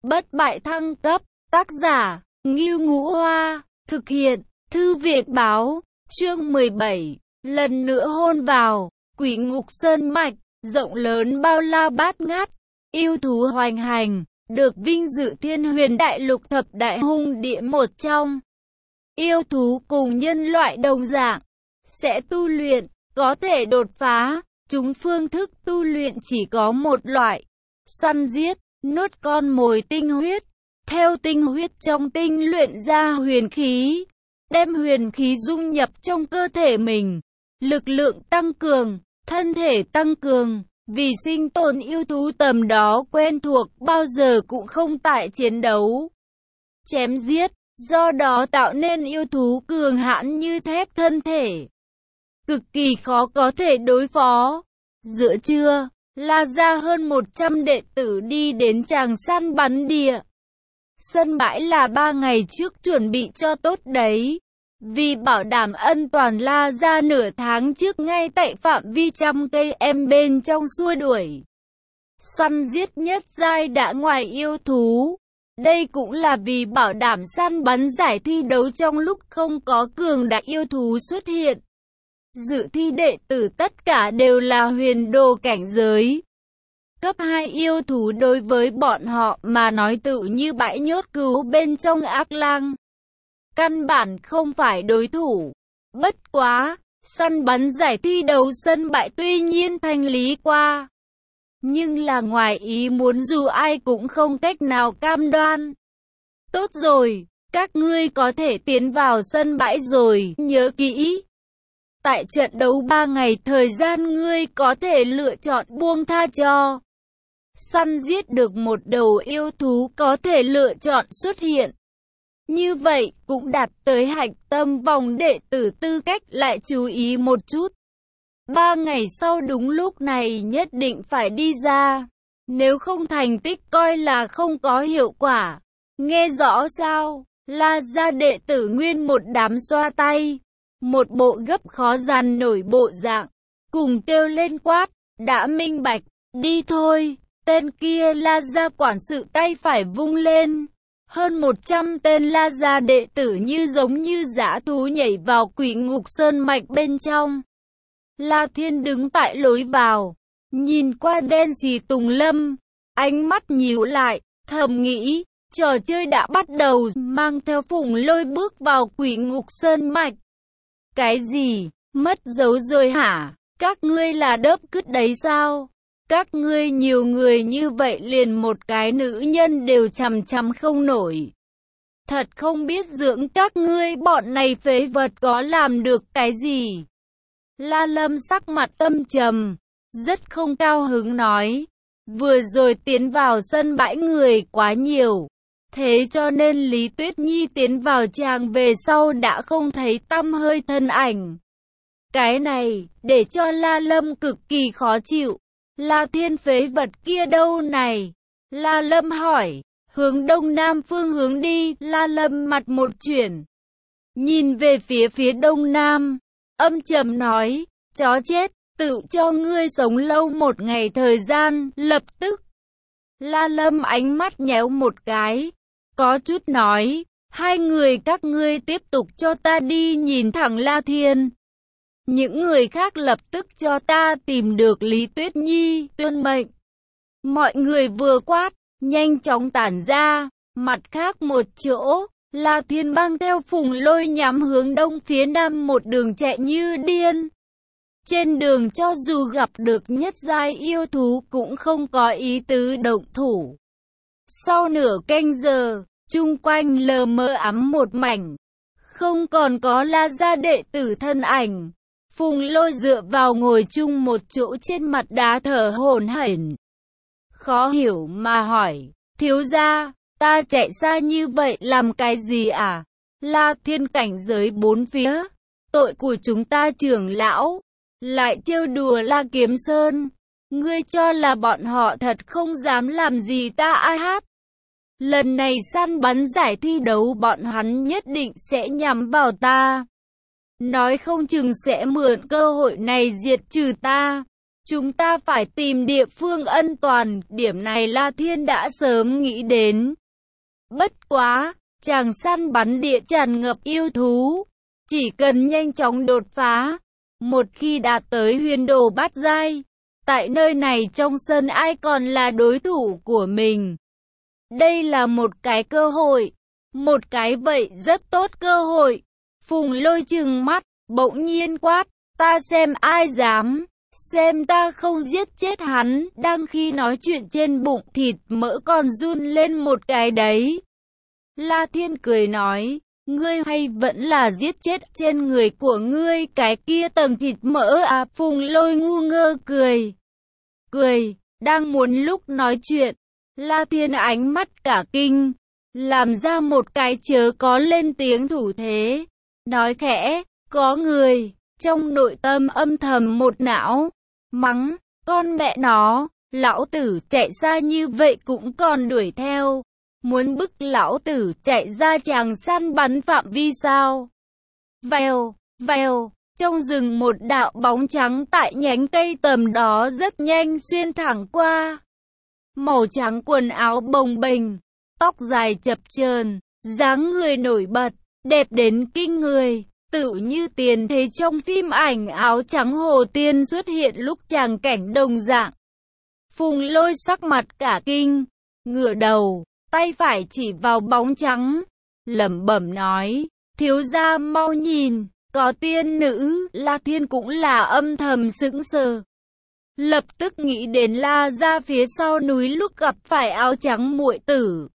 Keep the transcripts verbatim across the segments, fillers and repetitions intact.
Bất bại thăng cấp, tác giả, Ngưu Ngũ Hoa, thực hiện, Thư viện báo, chương mười bảy, lần nữa hôn vào, Quỷ Ngục Sơn Mạch, rộng lớn bao la bát ngát, yêu thú hoành hành, được vinh dự Thiên Huyền Đại Lục thập đại hung địa một trong. Yêu thú cùng nhân loại đồng dạng, sẽ tu luyện, có thể đột phá, chúng phương thức tu luyện chỉ có một loại, săn giết, nuốt con mồi tinh huyết, theo tinh huyết trong tinh luyện ra huyền khí, đem huyền khí dung nhập trong cơ thể mình, lực lượng tăng cường, thân thể tăng cường, vì sinh tồn yêu thú tầm đó quen thuộc bao giờ cũng không tại chiến đấu, chém giết, do đó tạo nên yêu thú cường hãn như thép thân thể, cực kỳ khó có thể đối phó. Giữa trưa, La Gia hơn một trăm đệ tử đi đến tràng săn bắn địa. Sân bãi là ba ngày trước chuẩn bị cho tốt đấy. Vì bảo đảm an toàn, La Gia nửa tháng trước ngay tại phạm vi trăm cây em bên trong xua đuổi, săn giết nhất giai đã ngoài yêu thú. Đây cũng là vì bảo đảm săn bắn giải thi đấu trong lúc không có cường đại yêu thú xuất hiện. Dự thi đệ tử tất cả đều là huyền đồ cảnh giới. Cấp hai yêu thú đối với bọn họ mà nói tự như bãi nhốt cứu bên trong ác lang. Căn bản không phải đối thủ. Bất quá, săn bắn giải thi đấu sân bãi tuy nhiên thanh lý qua, nhưng là ngoài ý muốn dù ai cũng không cách nào cam đoan. Tốt rồi, các ngươi có thể tiến vào sân bãi rồi, nhớ kỹ. Tại trận đấu ba ngày thời gian ngươi có thể lựa chọn buông tha cho săn giết được một đầu yêu thú có thể lựa chọn xuất hiện. Như vậy cũng đạt tới hạch tâm vòng đệ tử tư cách. Lại chú ý một chút. Ba ngày sau đúng lúc này nhất định phải đi ra. Nếu không thành tích coi là không có hiệu quả. Nghe rõ sao? La Gia đệ tử nguyên một đám xoa tay. Một bộ gấp khó dằn nổi bộ dạng. Cùng kêu lên quát. Đã minh bạch. Đi thôi. Tên kia La Gia quản sự tay phải vung lên. Hơn một trăm tên La Gia đệ tử như giống như dã thú nhảy vào Quỷ Ngục Sơn Mạch bên trong. La Thiên đứng tại lối vào, nhìn qua đen xì tùng lâm, ánh mắt nhíu lại, thầm nghĩ, trò chơi đã bắt đầu, mang theo Phùng Lôi bước vào Quỷ Ngục Sơn Mạch. Cái gì? Mất dấu rồi hả? Các ngươi là đớp cứt đấy sao? Các ngươi nhiều người như vậy liền một cái nữ nhân đều chằm chằm không nổi. Thật không biết dưỡng các ngươi bọn này phế vật có làm được cái gì. La Lâm sắc mặt âm trầm, rất không cao hứng nói. Vừa rồi tiến vào sân bãi người quá nhiều. Thế cho nên Lý Tuyết Nhi tiến vào tràng về sau đã không thấy tăm hơi thân ảnh. Cái này, để cho La Lâm cực kỳ khó chịu. La Thiên phế vật kia đâu này? La Lâm hỏi. Hướng đông nam phương hướng đi. La Lâm mặt một chuyển, nhìn về phía phía đông nam, âm trầm nói. Chó chết, tự cho ngươi sống lâu một ngày thời gian. Lập tức, La Lâm ánh mắt nhéo một cái, có chút nói. Hai người các ngươi tiếp tục cho ta đi. Nhìn thẳng La Thiên. Những người khác lập tức cho ta tìm được Lý Tuyết Nhi, tuân mệnh. Mọi người vừa quát, nhanh chóng tản ra. Mặt khác một chỗ, La Thiên mang theo Phùng Lôi nhắm hướng đông phía nam một đường chạy như điên. Trên đường cho dù gặp được nhất giai yêu thú cũng không có ý tứ động thủ. Sau nửa canh giờ, chung quanh lờ mờ ám một mảnh, không còn có La Gia đệ tử thân ảnh. Phùng Lôi dựa vào ngồi chung một chỗ trên mặt đá thở hổn hển. Khó hiểu mà hỏi, thiếu gia, ta chạy xa như vậy làm cái gì à? La Thiên cảnh giới bốn phía, tội của chúng ta trưởng lão, lại trêu đùa La Kiếm Sơn. Ngươi cho là bọn họ thật không dám làm gì ta ai hát? Lần này săn bắn giải thi đấu bọn hắn nhất định sẽ nhắm vào ta. Nói không chừng sẽ mượn cơ hội này diệt trừ ta. Chúng ta phải tìm địa phương an toàn, điểm này La Thiên đã sớm nghĩ đến. Bất quá, chàng săn bắn địa tràn ngập yêu thú, chỉ cần nhanh chóng đột phá. Một khi đạt tới huyền đồ bát giai, tại nơi này trong sân ai còn là đối thủ của mình. Đây là một cái cơ hội, một cái vậy rất tốt cơ hội. Phùng Lôi trừng mắt, bỗng nhiên quát, ta xem ai dám, xem ta không giết chết hắn. Đang khi nói chuyện trên bụng thịt mỡ còn run lên một cái đấy. La Thiên cười nói, ngươi hay vẫn là giết chết trên người của ngươi cái kia tầng thịt mỡ à? Phùng Lôi ngu ngơ cười. Cười, đang muốn lúc nói chuyện, La Thiên ánh mắt cả kinh, làm ra một cái chớ có lên tiếng thủ thế, nói khẽ, có người, trong nội tâm âm thầm một não, mắng, con mẹ nó, lão tử chạy xa như vậy cũng còn đuổi theo, muốn bức lão tử chạy ra chàng săn bắn phạm vi sao? Vèo, vèo, trong rừng một đạo bóng trắng tại nhánh cây tầm đó rất nhanh xuyên thẳng qua. Màu trắng quần áo bồng bềnh, tóc dài chập chờn, dáng người nổi bật, đẹp đến kinh người, tựu như tiền thế trong phim ảnh áo trắng Hồ Tiên xuất hiện lúc tràng cảnh đồng dạng. Phùng Lôi sắc mặt cả kinh, ngửa đầu, tay phải chỉ vào bóng trắng, lẩm bẩm nói, thiếu gia mau nhìn, có tiên nữ. La Thiên cũng là âm thầm sững sờ. Lập tức nghĩ đến La gia phía sau núi lúc gặp phải áo trắng muội tử.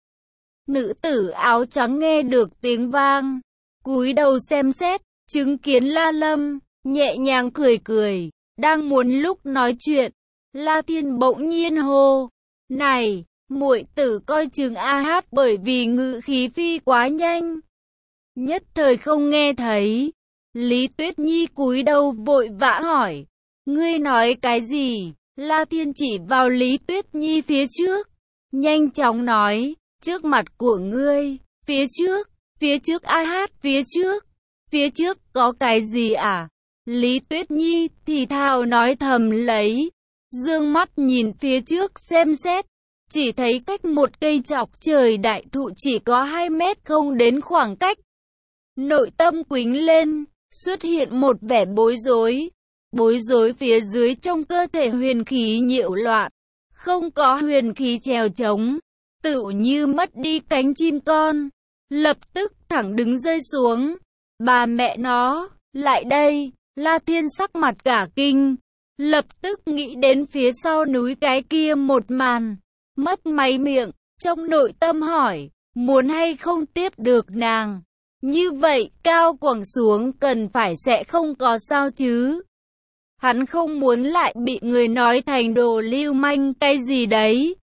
Nữ tử áo trắng nghe được tiếng vang, cúi đầu xem xét, chứng kiến La Lâm, nhẹ nhàng cười cười, đang muốn lúc nói chuyện, La Thiên bỗng nhiên hô, này, muội tử coi chừng a hát, bởi vì ngự khí phi quá nhanh, nhất thời không nghe thấy. Lý Tuyết Nhi cúi đầu vội vã hỏi, ngươi nói cái gì? La Thiên chỉ vào Lý Tuyết Nhi phía trước, nhanh chóng nói, trước mặt của ngươi, phía trước, phía trước a hát, phía trước, phía trước có cái gì à? Lý Tuyết Nhi thì thào nói thầm lấy, dương mắt nhìn phía trước xem xét, chỉ thấy cách một cây chọc trời đại thụ chỉ có hai mét không đến khoảng cách. Nội tâm quĩnh lên, xuất hiện một vẻ bối rối. Bối rối phía dưới trong cơ thể huyền khí nhiễu loạn, không có huyền khí chèo chống, tựu như mất đi cánh chim con, lập tức thẳng đứng rơi xuống. Bà mẹ nó, lại đây, La Thiên sắc mặt cả kinh, lập tức nghĩ đến phía sau núi cái kia một màn, mất máy miệng, trong nội tâm hỏi, muốn hay không tiếp được nàng, như vậy cao quẳng xuống cần phải sẽ không có sao chứ. Hắn không muốn lại bị người nói thành đồ lưu manh cái gì đấy.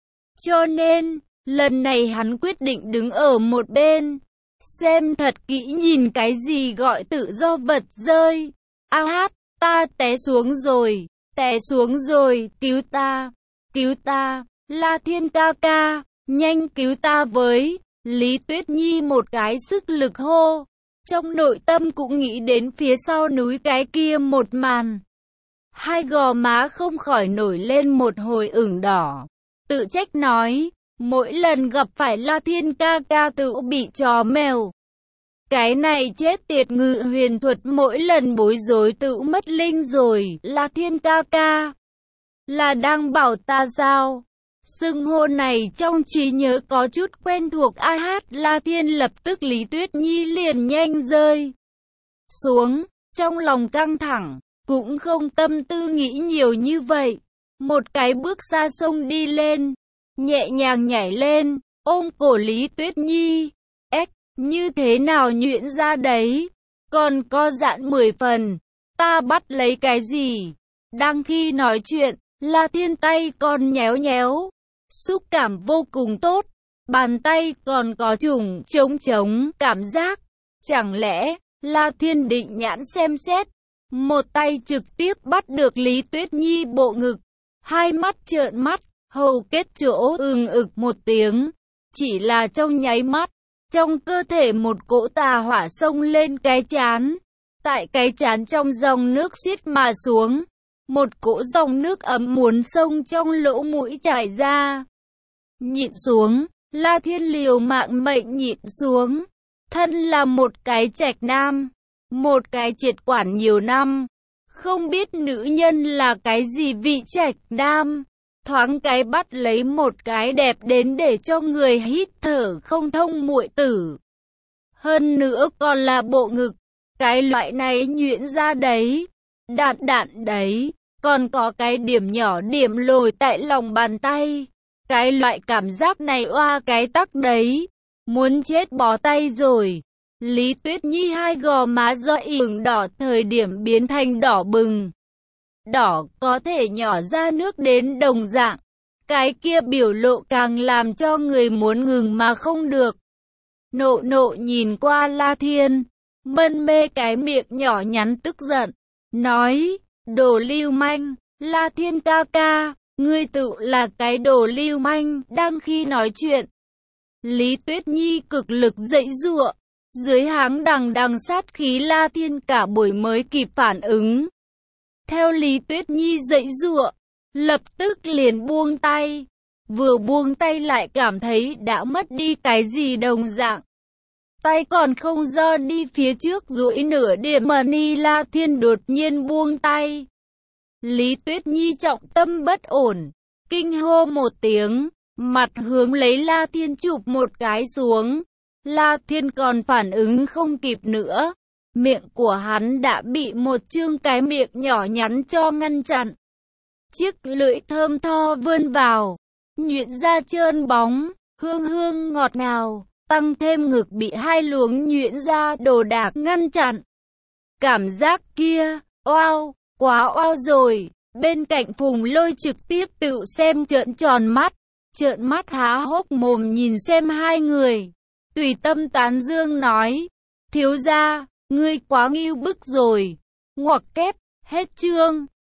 Cho nên, lần này hắn quyết định đứng ở một bên, xem thật kỹ nhìn cái gì gọi tự do vật rơi. A hát, ta té xuống rồi, té xuống rồi, cứu ta, cứu ta, La Thiên ca ca, nhanh cứu ta với. Lý Tuyết Nhi một cái sức lực hô, trong nội tâm cũng nghĩ đến phía sau núi cái kia một màn. Hai gò má không khỏi nổi lên một hồi ửng đỏ, tự trách nói, mỗi lần gặp phải La Thiên ca ca tự bị chó mèo. Cái này chết tiệt ngự huyền thuật mỗi lần bối rối tự mất linh rồi. La Thiên ca ca, là đang bảo ta sao? Xưng hô này trong trí nhớ có chút quen thuộc. A hát, La Thiên lập tức Lý Tuyết Nhi liền nhanh rơi xuống, trong lòng căng thẳng, cũng không tâm tư nghĩ nhiều như vậy. Một cái bước xa sông đi lên, nhẹ nhàng nhảy lên, ôm cổ Lý Tuyết Nhi. Ếch, như thế nào nhuyễn ra đấy? Còn co giãn mười phần, ta bắt lấy cái gì? Đang khi nói chuyện, La Thiên tay còn nhéo nhéo, xúc cảm vô cùng tốt. Bàn tay còn có trùng trống trống cảm giác. Chẳng lẽ, La Thiên định nhãn xem xét, một tay trực tiếp bắt được Lý Tuyết Nhi bộ ngực, hai mắt trợn mắt, hầu kết chỗ ừng ực một tiếng. Chỉ là trong nháy mắt, trong cơ thể một cỗ tà hỏa xông lên cái trán, tại cái trán trong dòng nước xiết mà xuống. Một cỗ dòng nước ấm muốn xông trong lỗ mũi chảy ra. Nhịn xuống, La Thiên liều mạng mệnh nhịn xuống. Thân là một cái trạch nam, một cái triệt quản nhiều năm. Không biết nữ nhân là cái gì vị trạch nam. Thoáng cái bắt lấy một cái đẹp đến để cho người hít thở không thông muội tử. Hơn nữa còn là bộ ngực. Cái loại này nhuyễn ra đấy, đạn đạn đấy, còn có cái điểm nhỏ điểm lồi tại lòng bàn tay. Cái loại cảm giác này oa cái tắc đấy, muốn chết bó tay rồi. Lý Tuyết Nhi hai gò má do ửng đỏ thời điểm biến thành đỏ bừng. Đỏ có thể nhỏ ra nước đến đồng dạng. Cái kia biểu lộ càng làm cho người muốn ngừng mà không được. Nộ nộ nhìn qua La Thiên, mân mê cái miệng nhỏ nhắn tức giận, nói, đồ lưu manh, La Thiên ca ca, ngươi tự là cái đồ lưu manh. Đang khi nói chuyện, Lý Tuyết Nhi cực lực dãy giụa, dưới háng đằng đằng sát khí La Thiên cả buổi mới kịp phản ứng. Theo Lý Tuyết Nhi dãy giụa, lập tức liền buông tay, vừa buông tay lại cảm thấy đã mất đi cái gì đồng dạng. Tay còn không giơ đi phía trước duỗi nửa điểm mà ni La Thiên đột nhiên buông tay. Lý Tuyết Nhi trọng tâm bất ổn, kinh hô một tiếng, mặt hướng lấy La Thiên chụp một cái xuống. La Thiên còn phản ứng không kịp nữa, miệng của hắn đã bị một chương cái miệng nhỏ nhắn cho ngăn chặn. Chiếc lưỡi thơm tho vươn vào, nhuyễn ra trơn bóng, hương hương ngọt ngào, tăng thêm ngực bị hai luống nhuyễn ra đồ đạc ngăn chặn. Cảm giác kia, oao, quá oao rồi. Bên cạnh Phùng Lôi trực tiếp tự xem trợn tròn mắt, trợn mắt há hốc mồm nhìn xem hai người. Tùy tâm tán dương nói, thiếu gia, ngươi quá ngưu bức rồi. Ngoặc kép, hết chương.